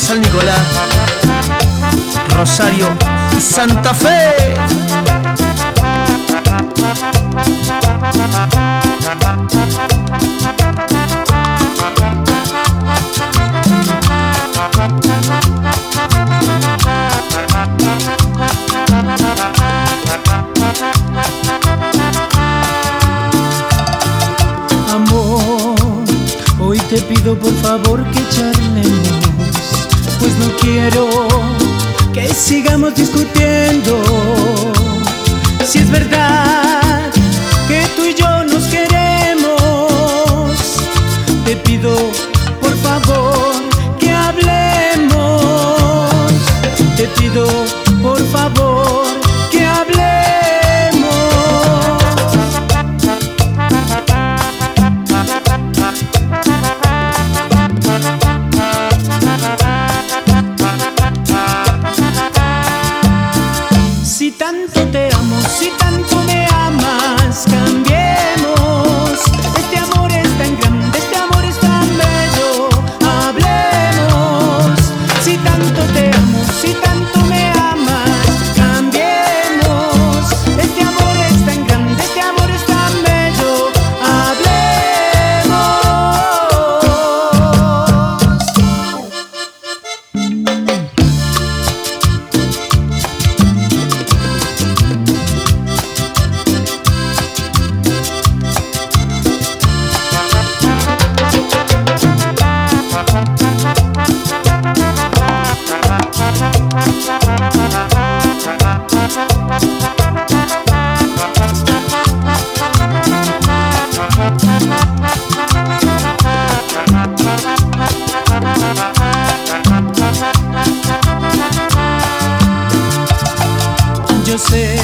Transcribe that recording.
San Nicolás, Rosario y Santa Fe. Hoy te pido por favor que charlemos, pues no quiero que sigamos discutiendo. Si es verdad que tú y yo nos queremos, te pido por favor que hablemos. Te pido por favor que hablemos. Si tanto te amo, si tanto me amas, cambiemos. Este amor es tan grande, este amor es tan bello. Hablemos. Si tanto te amo, si tanto me amas, cambiemos. Este amor es tan grande, este amor es tan bello. Hablemos. Yo sé